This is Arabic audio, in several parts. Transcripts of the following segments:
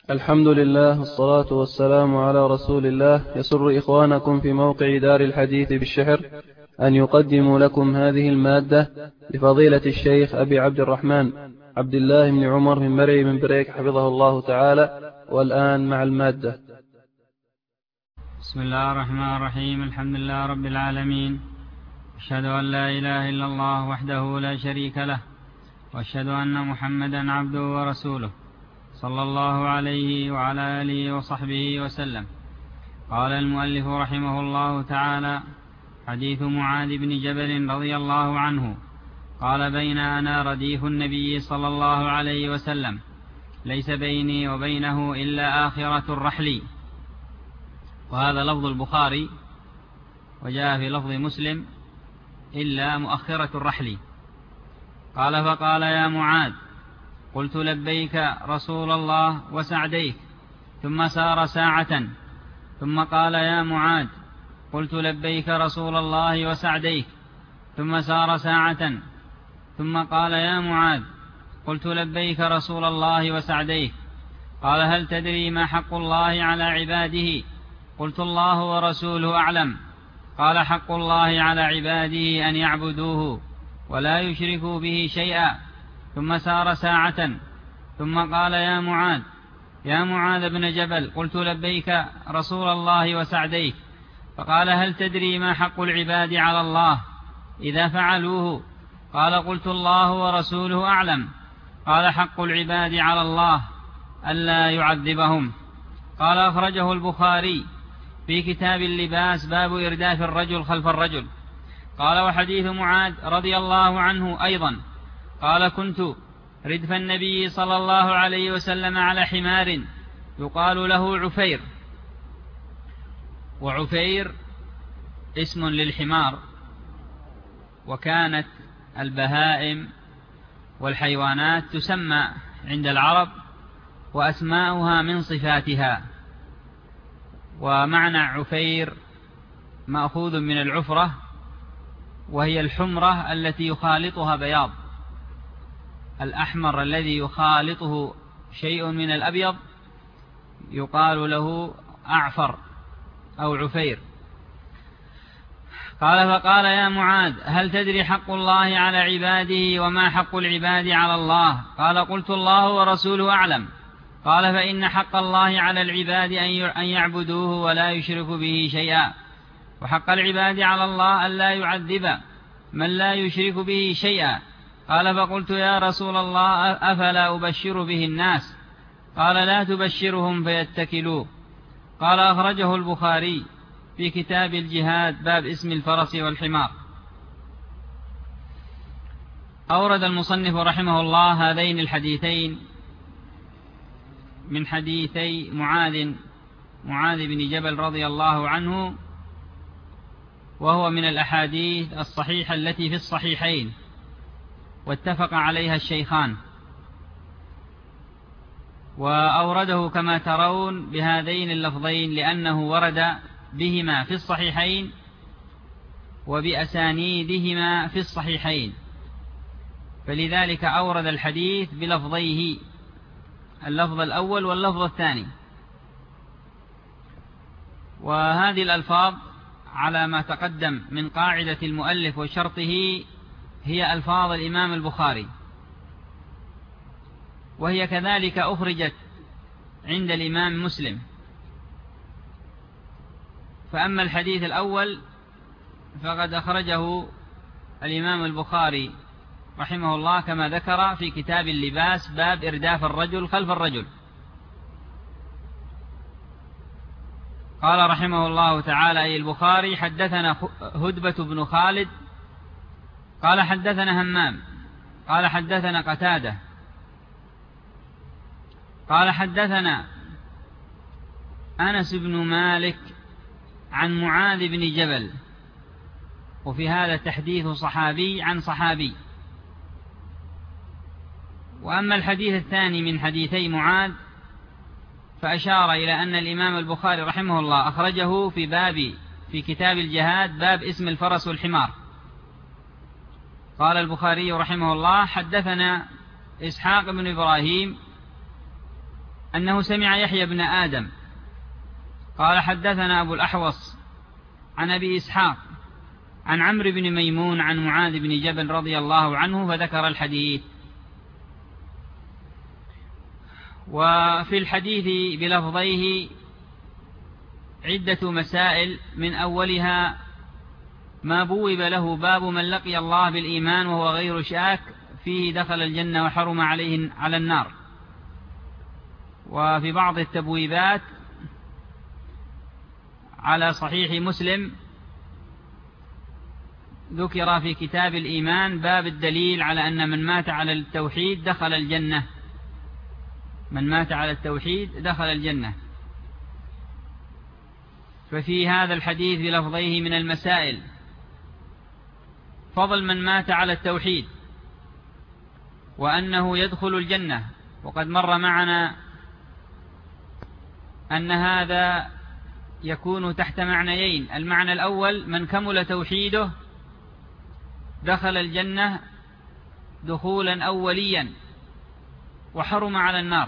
الحمد لله والصلاة والسلام على رسول الله. يسر إخوانكم في موقع دار الحديث بالشحر أن يقدموا لكم هذه المادة لفضيلة الشيخ أبي عبد الرحمن عبد الله بن عمر من مرعي من بريك حفظه الله تعالى. والآن مع المادة. بسم الله الرحمن الرحيم. الحمد لله رب العالمين، أشهد أن لا إله إلا الله وحده لا شريك له، وأشهد أن محمدا عبده ورسوله صلى الله عليه وعلى آله وصحبه وسلم. قال المؤلف رحمه الله تعالى: حديث معاذ بن جبل رضي الله عنه قال: بين أنا رديف النبي صلى الله عليه وسلم، ليس بيني وبينه إلا آخرة الرحل. وهذا لفظ البخاري، وجاء في لفظ مسلم إلا مؤخرة الرحل. قال: فقال: يا معاذ. قلت: لبيك رسول الله وسعديك. ثم سار ساعة ثم قال: يا معاذ. قلت: لبيك رسول الله وسعديك. ثم سار ساعة ثم قال: يا معاذ. قلت: لبيك رسول الله وسعديك. قال: هل تدري ما حق الله على عباده؟ قلت: الله ورسوله أعلم. قال: حق الله على عباده أن يعبدوه ولا يشركوا به شيئا. ثم سار ساعة ثم قال: يا معاذ، يا معاذ بن جبل. قلت: لبيك رسول الله وسعديك. فقال: هل تدري ما حق العباد على الله إذا فعلوه؟ قال: قلت: الله ورسوله أعلم. قال: حق العباد على الله ألا يعذبهم. قال: أخرجه البخاري في كتاب اللباس باب إرداف الرجل خلف الرجل. قال: وحديث معاذ رضي الله عنه أيضا قال: كنت ردف النبي صلى الله عليه وسلم على حمار يقال له عفير. وعفير اسم للحمار، وكانت البهائم والحيوانات تسمى عند العرب وأسماؤها من صفاتها. ومعنى عفير مأخوذ من العفرة، وهي الحمرة التي يخالطها بياض. الأحمر الذي يخالطه شيء من الأبيض يقال له أعفر أو عفير. قال: فقال: يا معاذ، هل تدري حق الله على عباده وما حق العباد على الله؟ قال: قلت: الله ورسوله أعلم. قال: فإن حق الله على العباد أن يعبدوه ولا يشركوا به شيئا، وحق العباد على الله ألا يعذب من لا يشرك به شيئا. قال: فقلت: يا رسول الله، أفلا أبشر به الناس؟ قال: لا تبشرهم فيتكلوا. قال: أخرجه البخاري في كتاب الجهاد باب اسم الفرس والحمار. أورد المصنف رحمه الله هذين الحديثين من حديثي معاذ بن جبل رضي الله عنه، وهو من الأحاديث الصحيحة التي في الصحيحين واتفق عليها الشيخان. وأورده كما ترون بهذين اللفظين لأنه ورد بهما في الصحيحين وبأسانيدهما في الصحيحين، فلذلك أورد الحديث بلفظيه، اللفظ الأول واللفظ الثاني. وهذه الألفاظ على ما تقدم من قاعدة المؤلف وشرطه هي ألفاظ الإمام البخاري، وهي كذلك أخرجت عند الإمام مسلم. فأما الحديث الأول فقد أخرجه الإمام البخاري رحمه الله كما ذكر في كتاب اللباس باب إرداف الرجل خلف الرجل. قال رحمه الله تعالى أي البخاري: حدثنا هدبة بن خالد قال: حدثنا همام قال: حدثنا قتادة قال: حدثنا أنس بن مالك عن معاذ بن جبل. وفي هذا تحديث صحابي عن صحابي. وأما الحديث الثاني من حديثي معاذ فأشار إلى أن الإمام البخاري رحمه الله أخرجه في كتاب الجهاد باب اسم الفرس والحمار. قال البخاري رحمه الله: حدثنا إسحاق بن إبراهيم أنه سمع يحيى بن آدم قال حدثنا أبو الأحوص عن أبي إسحاق عن عمرو بن ميمون عن معاذ بن جبل رضي الله عنه فذكر الحديث. وفي الحديث بلفظيه عدة مسائل، من أولها ما بوب له باب من لقي الله بالإيمان وهو غير شاك فيه دخل الجنة وحرم على النار. وفي بعض التبويبات على صحيح مسلم ذكر في كتاب الإيمان باب الدليل على أن من مات على التوحيد دخل الجنة، من مات على التوحيد دخل الجنة. ففي هذا الحديث بلفظيه من المسائل فضل من مات على التوحيد وأنه يدخل الجنة. وقد مر معنا أن هذا يكون تحت معنيين: المعنى الأول من كمل توحيده دخل الجنة دخولا أوليا وحرم على النار،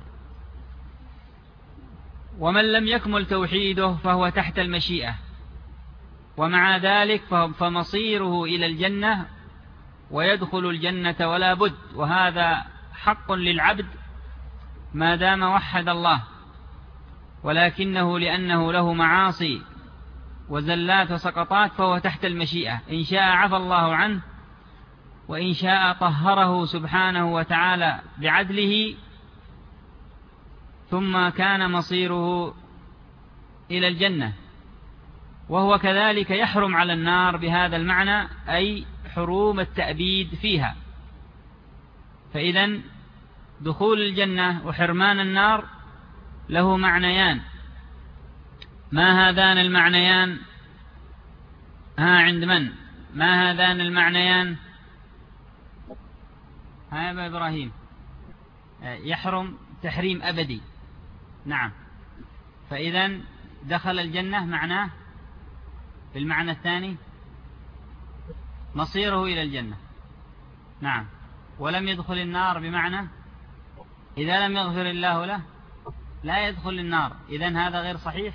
ومن لم يكمل توحيده فهو تحت المشيئة، ومع ذلك فمصيره إلى الجنة ويدخل الجنة ولا بد، وهذا حق للعبد ما دام وحد الله، ولكنه لأنه له معاصي وزلات وسقطات فهو تحت المشيئة، إن شاء عفى الله عنه وإن شاء طهره سبحانه وتعالى بعدله، ثم كان مصيره إلى الجنة. وهو كذلك يحرم على النار بهذا المعنى، أي حروم التأبيد فيها. فإذن دخول الجنة وحرمان النار له معنيان. ما هذان المعنيان؟ عند من؟ ما هذان المعنيان؟ يا أبا إبراهيم، يحرم تحريم أبدي. نعم. فإذن دخل الجنة معناه بالمعنى الثاني مصيره إلى الجنة. نعم. ولم يدخل النار بمعنى إذا لم يغفر الله له لا يدخل النار. إذن هذا غير صحيح.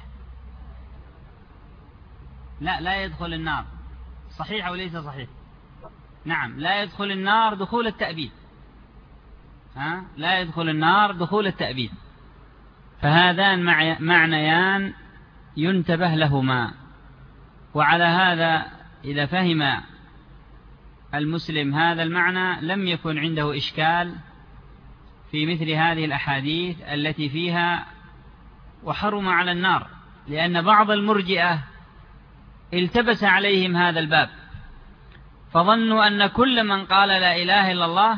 لا يدخل النار. صحيح أو ليس صحيح؟ نعم، لا يدخل النار دخول التأبيد. لا يدخل النار دخول التأبيد. فهذان معنيان ينتبه لهما. وعلى هذا إذا فهم المسلم هذا المعنى لم يكن عنده إشكال في مثل هذه الأحاديث التي فيها وحرم على النار، لأن بعض المرجئة التبس عليهم هذا الباب فظنوا أن كل من قال لا إله إلا الله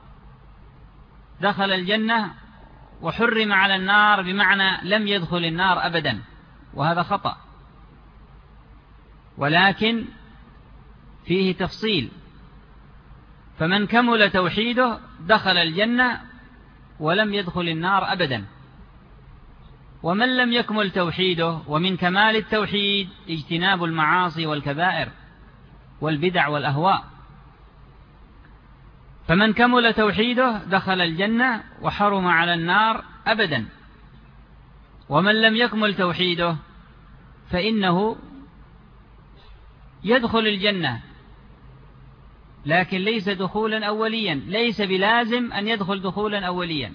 دخل الجنة وحرم على النار بمعنى لم يدخل النار أبدا، وهذا خطأ. ولكن فيه تفصيل، فمن كمل توحيده دخل الجنة ولم يدخل النار أبدا، ومن لم يكمل توحيده، ومن كمال التوحيد اجتناب المعاصي والكبائر والبدع والأهواء، فمن كمل توحيده دخل الجنة وحرم على النار أبدا، ومن لم يكمل توحيده فإنه يدخل الجنة، لكن ليس دخولا أوليا، ليس بلازم أن يدخل دخولا أوليا.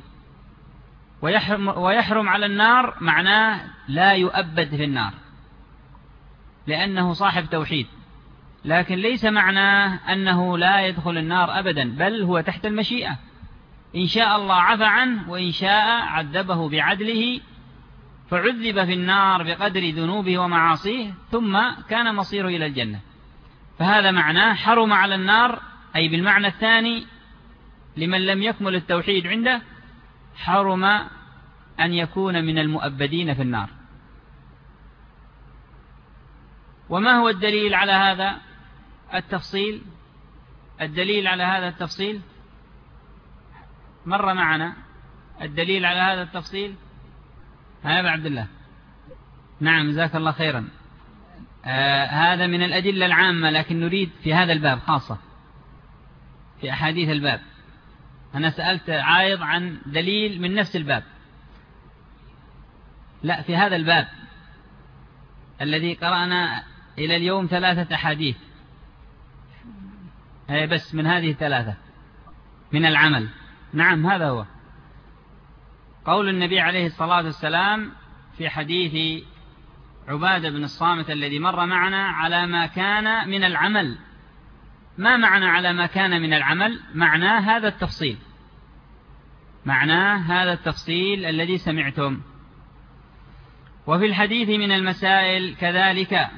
ويحرم على النار معناه لا يؤبد في النار لأنه صاحب توحيد، لكن ليس معناه أنه لا يدخل النار أبدا، بل هو تحت المشيئة، إن شاء الله عفى عنه وإن شاء عذبه بعدله فعذب في النار بقدر ذنوبه ومعاصيه ثم كان مصيره إلى الجنة. فهذا معناه حرم على النار، أي بالمعنى الثاني لمن لم يكمل التوحيد عنده حرم أن يكون من المؤبدين في النار. وما هو الدليل على هذا التفصيل؟ الدليل على هذا التفصيل مر معنا. الدليل على هذا التفصيل يا أبا عبد الله. نعم، جزاك الله خيرا. هذا من الأدلة العامة، لكن نريد في هذا الباب خاصة في أحاديث الباب. أنا سألت عايض عن دليل من نفس الباب، لا، في هذا الباب الذي قرأنا إلى اليوم 3 أحاديث، هي بس من هذه 3 من العمل. نعم، هذا هو قول النبي عليه الصلاة والسلام في حديث عبادة بن الصامت الذي مر معنا على ما كان من العمل. ما معنى على ما كان من العمل؟ معناه هذا التفصيل، معناه هذا التفصيل الذي سمعتم. وفي الحديث من المسائل كذلك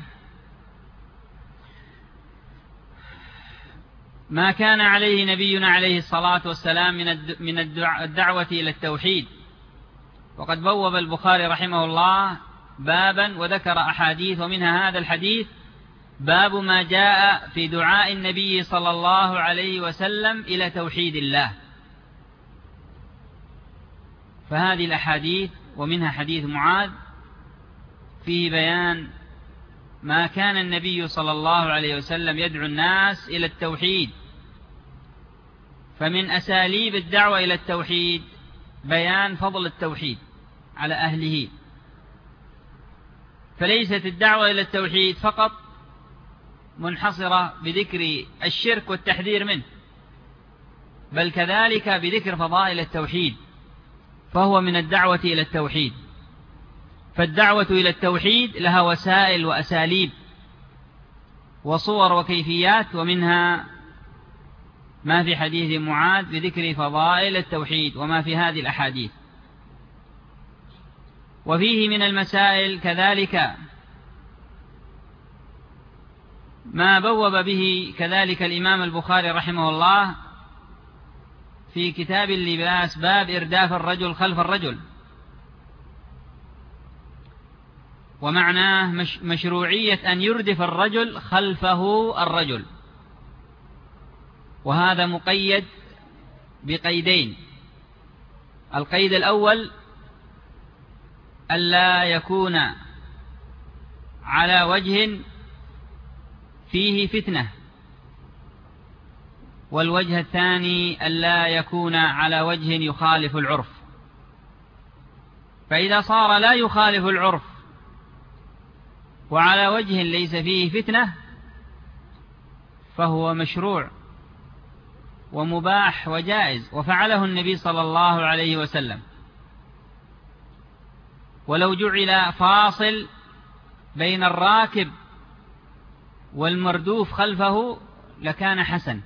ما كان عليه نبينا عليه الصلاة والسلام من الدعوة إلى التوحيد. وقد بوب البخاري رحمه الله بابا وذكر أحاديث، ومنها هذا الحديث: باب ما جاء في دعاء النبي صلى الله عليه وسلم إلى توحيد الله. فهذه الأحاديث ومنها حديث معاذ فيه بيان ما كان النبي صلى الله عليه وسلم يدعو الناس إلى التوحيد. فمن أساليب الدعوة إلى التوحيد بيان فضل التوحيد على أهله. فليست الدعوة إلى التوحيد فقط منحصرة بذكر الشرك والتحذير منه، بل كذلك بذكر فضائل التوحيد، فهو من الدعوة إلى التوحيد. فالدعوة إلى التوحيد لها وسائل وأساليب وصور وكيفيات، ومنها ما في حديث معاذ بذكر فضائل التوحيد وما في هذه الأحاديث. وفيه من المسائل كذلك ما بوب به كذلك الإمام البخاري رحمه الله في كتاب اللباس، باب إرداف الرجل خلف الرجل. ومعناه مشروعية أن يردف الرجل خلفه الرجل، وهذا مقيد بقيدين. القيد الأول ألا يكون على وجه فيه فتنة، والوجه الثاني ألا يكون على وجه يخالف العرف. فإذا صار لا يخالف العرف وعلى وجه ليس فيه فتنة فهو مشروع ومباح وجائز، وفعله النبي صلى الله عليه وسلم. ولو جعل فاصل بين الراكب والمردوف خلفه لكان حسن،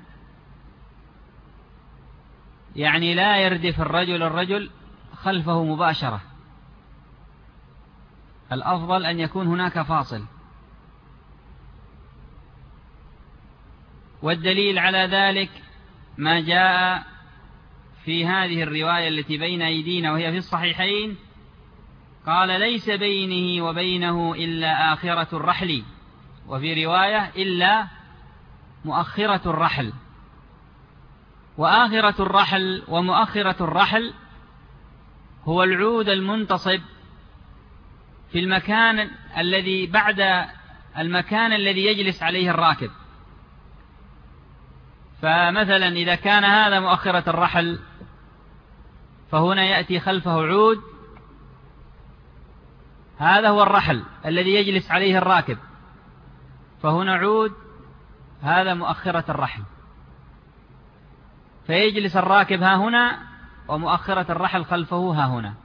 يعني لا يردف الرجل خلفه مباشرة، الأفضل أن يكون هناك فاصل. والدليل على ذلك ما جاء في هذه الرواية التي بين أيدينا وهي في الصحيحين: قال: ليس بينه وبينه إلا آخرة الرحل، وفي رواية إلا مؤخرة الرحل. وآخرة الرحل ومؤخرة الرحل هو العود المنتصب في المكان الذي بعد المكان الذي يجلس عليه الراكب. فمثلا إذا كان هذا مؤخرة الرحل فهنا يأتي خلفه عود، هذا هو الرحل الذي يجلس عليه الراكب، فهنا عود، هذا مؤخرة الرحل، فيجلس الراكب ها هنا ومؤخرة الرحل خلفه ها هنا.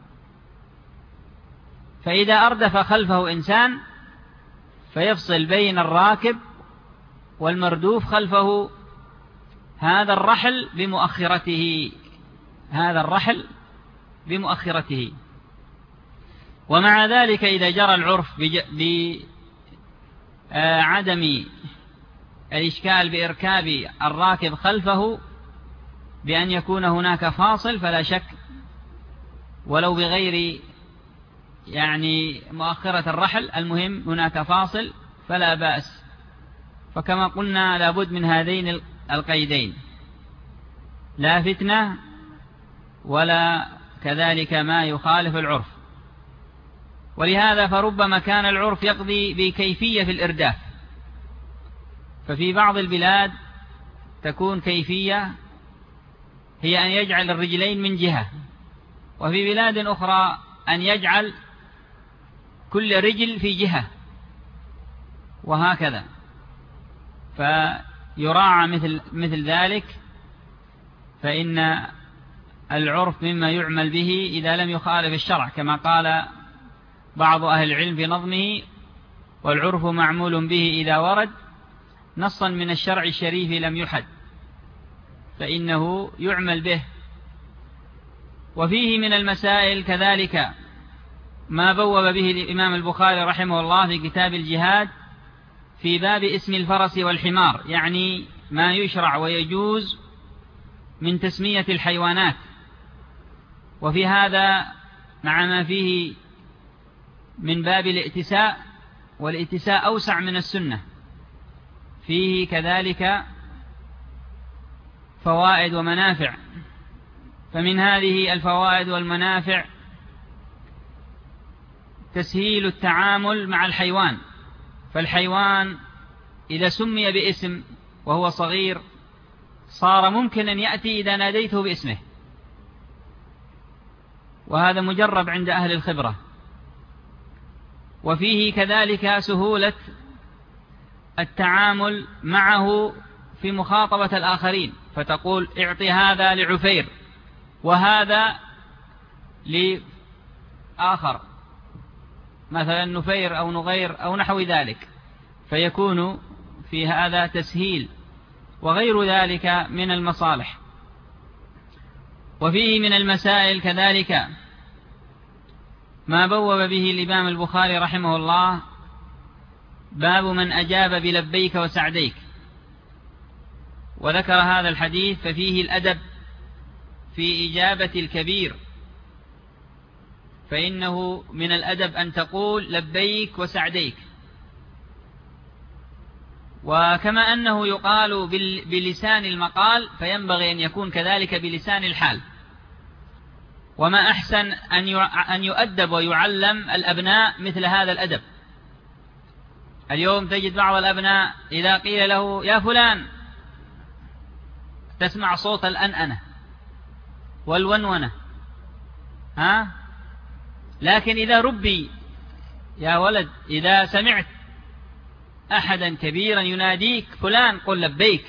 فإذا أردف خلفه إنسان فيفصل بين الراكب والمردوف خلفه هذا الرحل بمؤخرته، هذا الرحل بمؤخرته. ومع ذلك إذا جرى العرف بعدم الإشكال بإركاب الراكب خلفه بأن يكون هناك فاصل فلا شك، ولو بغير يعني مؤخرة الرحل، المهم هناك فاصل فلا بأس. فكما قلنا لابد من هذين القيدين: لا فتنة ولا كذلك ما يخالف العرف. ولهذا فربما كان العرف يقضي بكيفية في الإرداف، ففي بعض البلاد تكون كيفية هي أن يجعل الرجلين من جهة، وفي بلاد أخرى أن يجعل كل رجل في جهة وهكذا، فيراعى مثل ذلك، فإن العرف مما يعمل به إذا لم يخالف الشرع، كما قال بعض أهل العلم في نظمه: والعرف معمول به إذا ورد نصا من الشرع الشريف لم يحد، فإنه يعمل به. وفيه من المسائل كذلك ما بوب به الإمام البخاري رحمه الله في كتاب الجهاد في باب اسم الفرس والحمار، يعني ما يشرع ويجوز من تسمية الحيوانات. وفي هذا مع ما فيه من باب الائتساء، والائتساء أوسع من السنة، فيه كذلك فوائد ومنافع. فمن هذه الفوائد والمنافع تسهيل التعامل مع الحيوان، فالحيوان إذا سمي باسم وهو صغير صار ممكن أن يأتي إذا ناديته باسمه، وهذا مجرب عند أهل الخبرة. وفيه كذلك سهولة التعامل معه في مخاطبة الآخرين، فتقول: اعطي هذا لعفير وهذا لآخر، مثلا نفير أو نغير أو نحو ذلك، فيكون في هذا تسهيل وغير ذلك من المصالح. وفيه من المسائل كذلك ما بوب به الإمام البخاري رحمه الله باب من أجاب بلبيك وسعديك، وذكر هذا الحديث ففيه الأدب في إجابة الكبير، فإنه من الأدب أن تقول لبيك وسعديك. وكما أنه يقال بلسان المقال فينبغي أن يكون كذلك بلسان الحال. وما أحسن أن يؤدب ويعلم الأبناء مثل هذا الأدب. اليوم تجد بعض الأبناء إذا قيل له: يا فلان، تسمع صوت الأنأنة والونونة، لكن إذا ربي: يا ولد، إذا سمعت أحدا كبيرا يناديك فلان قل لبيك،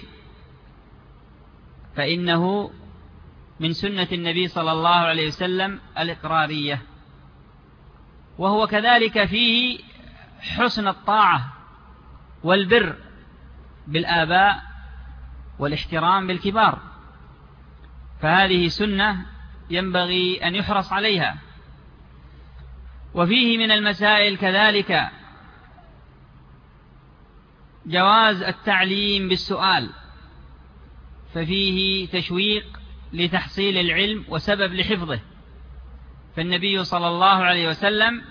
فإنه من سنة النبي صلى الله عليه وسلم الإقرارية. وهو كذلك فيه حسن الطاعة والبر بالآباء والاحترام بالكبار، فهذه سنة ينبغي أن يحرص عليها. وفيه من المسائل كذلك جواز التعليم بالسؤال، ففيه تشويق لتحصيل العلم وسبب لحفظه، فالنبي صلى الله عليه وسلم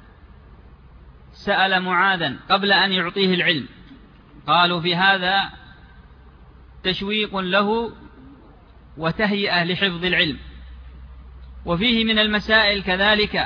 سأل معاذا قبل أن يعطيه العلم، قالوا في هذا تشويق له وتهيئة لحفظ العلم. وفيه من المسائل كذلك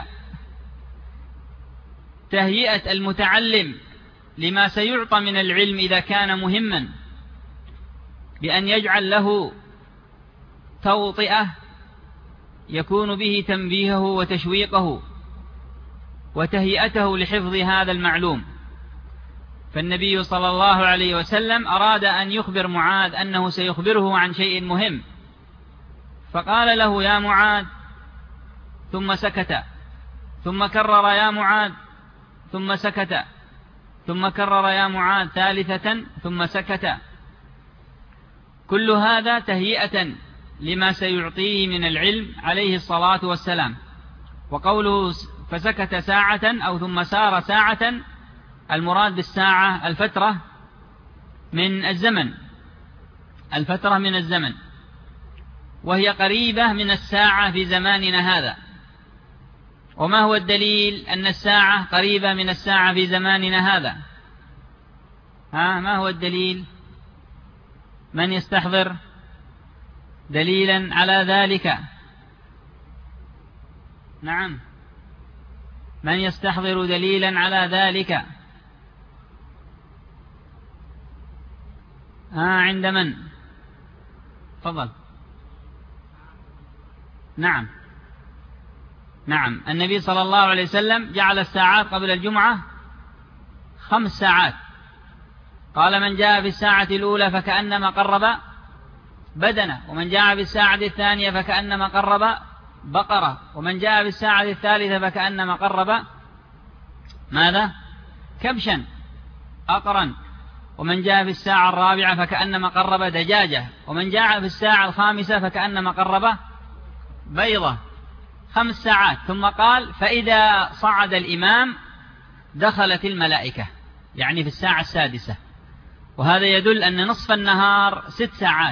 تهيئة المتعلم لما سيعطى من العلم إذا كان مهما، بأن يجعل له توطئة يكون به تنبيهه وتشويقه وتهيئته لحفظ هذا المعلوم. فالنبي صلى الله عليه وسلم أراد أن يخبر معاذ أنه سيخبره عن شيء مهم، فقال له: يا معاذ، ثم سكت، ثم كرر: يا معاذ، ثم سكت، ثم كرر: يا معاذ، ثالثة، ثم سكت. كل هذا تهيئة لما سيعطيه من العلم عليه الصلاة والسلام. وقوله فسكت ساعة أو ثم سار ساعة، المراد بالساعة الفترة من الزمن، الفترة من الزمن، وهي قريبة من الساعة في زماننا هذا. وما هو الدليل أن الساعة قريبة من الساعة في زماننا هذا؟ ما هو الدليل؟ من يستحضر دليلا على ذلك؟ نعم، من يستحضر دليلا على ذلك؟ عند من؟ تفضل. نعم، نعم، النبي صلى الله عليه وسلم جعل الساعات قبل الجمعة 5 ساعات. قال: من جاء في الساعة الأولى فكأنما قرب بدنة، ومن جاء في الساعة الثانية فكأنما قرب بقرة، ومن جاء في الساعة الثالثة فكأنما قرب ماذا؟ كبشا أقرا، ومن جاء في الساعة الرابعة فكأنما قرب دجاجة، ومن جاء في الساعة الخامسة فكأنما قرب بيضة. 5 ساعات. ثم قال: فإذا صعد الإمام دخلت الملائكة، يعني في الساعة السادسة. وهذا يدل أن نصف النهار 6 ساعات،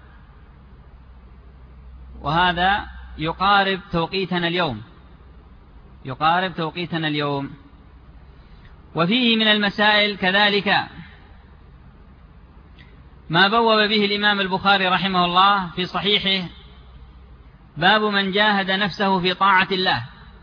وهذا يقارب توقيتنا اليوم. وفيه من المسائل كذلك ما بوب به الإمام البخاري رحمه الله في صحيحه: باب من جاهد نفسه في طاعة الله.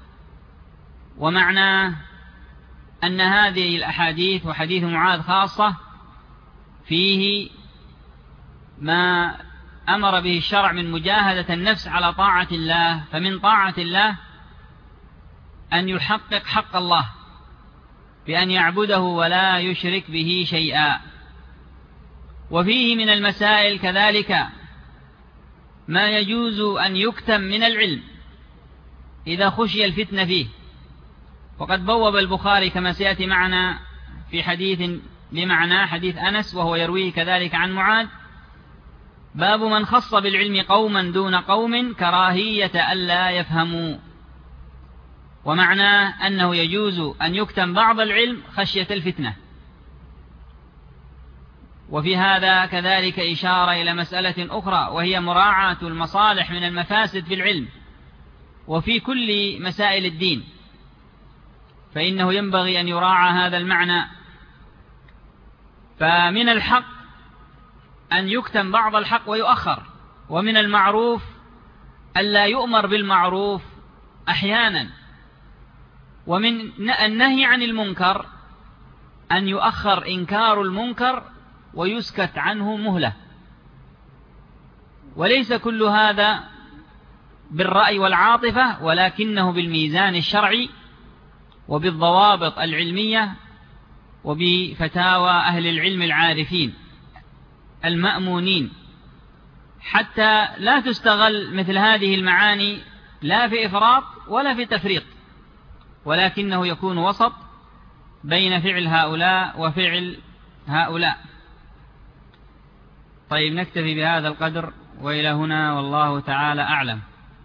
ومعناه أن هذه الأحاديث وحديث معاذ خاصة فيه ما أمر به الشرع من مجاهدة النفس على طاعة الله. فمن طاعة الله أن يحقق حق الله بأن يعبده ولا يشرك به شيئا. وفيه من المسائل كذلك ما يجوز أن يكتم من العلم إذا خشي الفتنة فيه. وقد بوب البخاري كما سيأتي معنا في حديث بمعنى حديث أنس، وهو يرويه كذلك عن معاذ: باب من خص بالعلم قوما دون قوم كراهية ألا يفهموا. ومعناه أنه يجوز أن يكتم بعض العلم خشية الفتنة. وفي هذا كذلك إشارة إلى مسألة أخرى، وهي مراعاة المصالح من المفاسد في العلم وفي كل مسائل الدين، فإنه ينبغي أن يراعى هذا المعنى. فمن الحق أن يكتم بعض الحق ويؤخر، ومن المعروف ألا يؤمر بالمعروف أحيانا، ومن النهي عن المنكر أن يؤخر إنكار المنكر ويسكت عنه مهلة. وليس كل هذا بالرأي والعاطفة، ولكنه بالميزان الشرعي وبالضوابط العلمية وبفتاوى أهل العلم العارفين المأمونين، حتى لا تستغل مثل هذه المعاني لا في إفراط ولا في تفريط، ولكنه يكون وسط بين فعل هؤلاء وفعل هؤلاء. طيب، نكتفي بهذا القدر وإلى هنا، والله تعالى أعلم.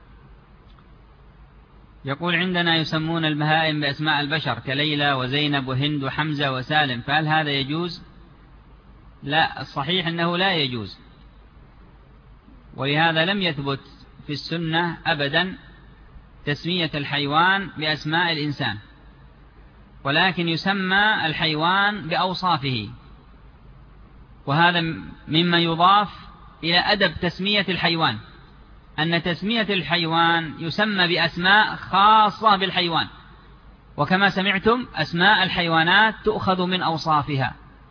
يقول: عندنا يسمون البهائم بأسماء البشر كليلى وزينب وهند وحمزة وسالم، فهل هذا يجوز؟ لا، الصحيح أنه لا يجوز، ولهذا لم يثبت في السنة أبدا تسمية الحيوان بأسماء الإنسان، ولكن يسمى الحيوان بأوصافه. وهذا مما يضاف إلى أدب تسمية الحيوان، أن تسمية الحيوان يسمى بأسماء خاصة بالحيوان، وكما سمعتم أسماء الحيوانات تؤخذ من أوصافها،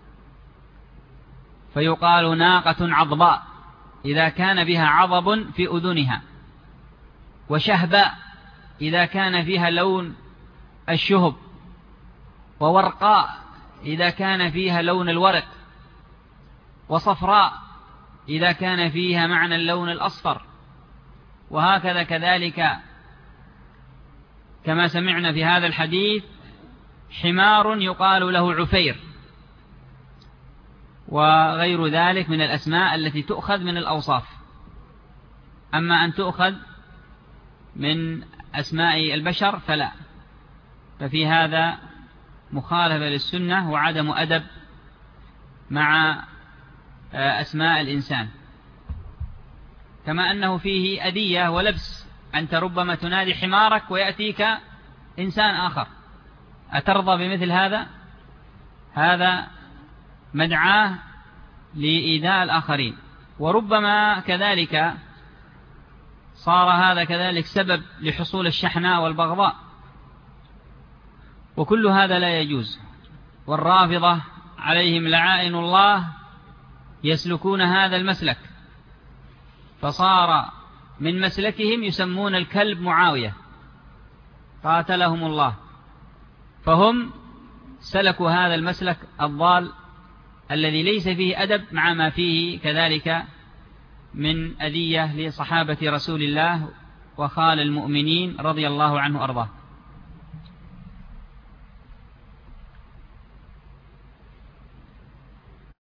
فيقال ناقة عضباء إذا كان بها عضب في أذنها، وشهباء إذا كان فيها لون الشهب، وورقاء إذا كان فيها لون الورق، وصفراء إذا كان فيها معنى اللون الأصفر. وهكذا كذلك كما سمعنا في هذا الحديث حمار يقال له عفير، وغير ذلك من الأسماء التي تؤخذ من الأوصاف. أما أن تؤخذ من أسماء البشر فلا، ففي هذا مخالفة للسنة وعدم أدب مع أسماء الإنسان. كما أنه فيه أذية ولبس، أنت ربما تنادي حمارك ويأتيك إنسان آخر، أترضى بمثل هذا؟ هذا مدعاة لإيذاء الآخرين، وربما كذلك صار هذا كذلك سبب لحصول الشحناء والبغضاء، وكل هذا لا يجوز. والرافضة عليهم لعائن الله يسلكون هذا المسلك، فصار من مسلكهم يسمون الكلب معاوية، قاتلهم الله. فهم سلكوا هذا المسلك الضال الذي ليس فيه أدب، مع ما فيه كذلك من أذية لصحابة رسول الله وخال المؤمنين رضي الله عنه أرضاه.